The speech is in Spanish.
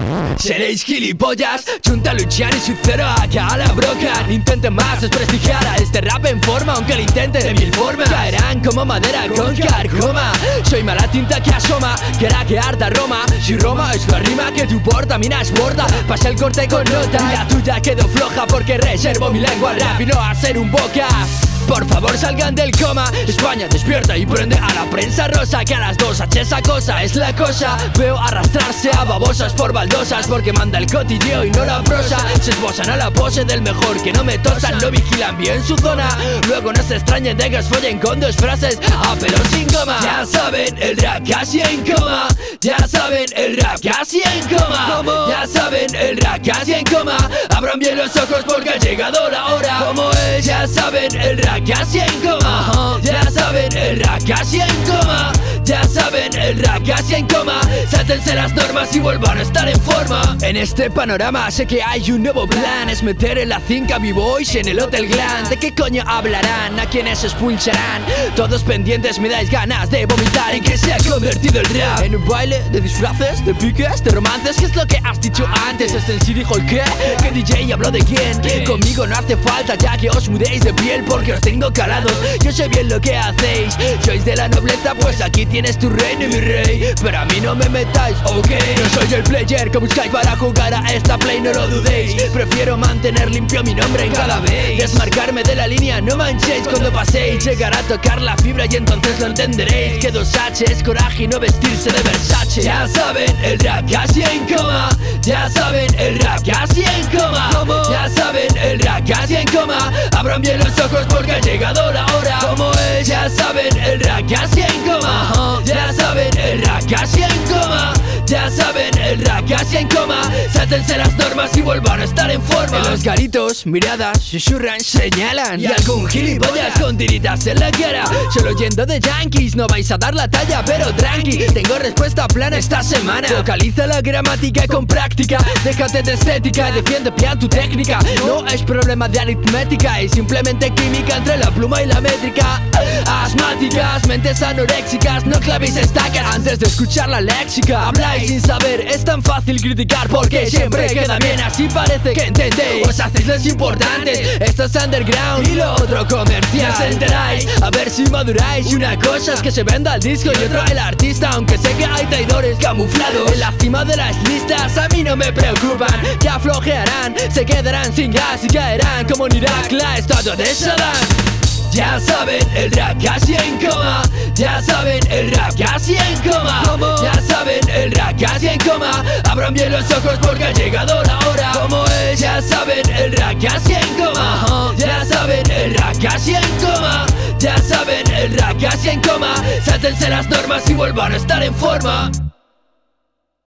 Seréis gilipollas, Chunta Luciani y Cero acá a la broca. Intenten más desprestigiar a este rap en forma, aunque lo intenten de mil formas. Caerán como madera con carcoma. Soy mala tinta que asoma, que hará que arda Roma. Si Roma es la rima que tu portamina es borda, pasa el corte con nota. La tuya quedó floja porque reservo mi lengua al rap y no a ser un boca. Por favor salgan del coma. España despierta y prende a la prensa rosa, que a las 2H esa cosa es la cosa. Veo arrastrarse a babosas por baldosas, porque manda el cotilleo y no la prosa. Se esbozan a la pose del mejor, que no me tosan, lo vigilan bien su zona. Luego no se extrañen de que os follen con dos frases, pero sin coma. Ya saben, el rap casi en coma. Ya saben, el rap casi en coma. Ya saben, el rap casi en coma. Abran bien los ojos porque ha llegado la hora. ¿Cómo es? Ya saben, el rap casi en coma. Ya saben, el rap casi en coma. Ya saben, el rap casi en coma. Sáltense las normas y vuelvan a estar en forma. En este panorama sé que hay un nuevo plan, es meter en la finca B-Boys en el Hotel Glam. ¿De qué coño hablarán? ¿A quiénes expulsarán? Todos pendientes me dais ganas de vomitar. ¿En qué se ha convertido el rap? ¿En un baile de disfraces, de piques, de romances? ¿Qué es lo que has dicho antes? ¿Este en sí dijo el qué? ¿Qué DJ habló de quién? Conmigo no hace falta ya que os mudéis de piel, porque os tengo calados. Yo sé bien lo que hacéis. Sois de la nobleza, pues aquí tienes tu reino y mi rey. Pero a mí no me metáis, ok. No soy el player que buscáis para jugar a esta play, no lo dudéis. Prefiero mantener limpio mi nombre en cada vez. Desmarcarme de la línea, no manchéis cuando paséis. Llegar a tocar la fibra y entonces lo entenderéis. Que 2H es coraje y no vestirse de Versace. Ya saben, el rap casi en coma. Ya saben, el rap casi en coma. Ya saben, el rap casi en coma. Abran bien los ojos porque ha llegado la hora. ¿Cómo es? Ya saben, el rap casi en coma. Ya saben, el rap casi en coma. Ya saben, el rap casi en coma. Sáltense las normas y vuelvan a estar en forma. En los garitos, miradas, susurran, señalan. Y algún gilipollas con tiritas en la cara. Solo yendo de yankees, no vais a dar la talla, pero tranqui, tengo respuesta plana esta semana. Vocaliza la gramática con práctica. Déjate de estética, defiende bien tu técnica. No es problema de aritmética, es simplemente química entre la pluma y la métrica. Asmáticas, mentes anoréxicas, no clavéis estacas antes de escuchar la léxica. Habláis sin saber, es tan fácil criticar porque siempre queda bien, así parece que entendéis. Os hacéis los importantes, esto es underground y lo otro comercial. Os enteráis, a ver si maduráis. Y una cosa es que se venda el disco y otra el artista, aunque sé que hay traidores camuflados en la cima de las listas. A mí no me preocupan, que aflojearán, se quedarán sin gas y caerán como en Irak la estatua de Saddam. Ya saben, el rap casi en coma. Ya saben, el rap casi en coma. Ya saben, el rap casi en coma. Abran bien los ojos porque ha llegado la hora. ¿Cómo es? Ya saben, el rap casi en coma. Ya saben, el rap casi en coma. Ya saben, el rap casi en coma. Sáltense las normas y vuelvan a estar en forma.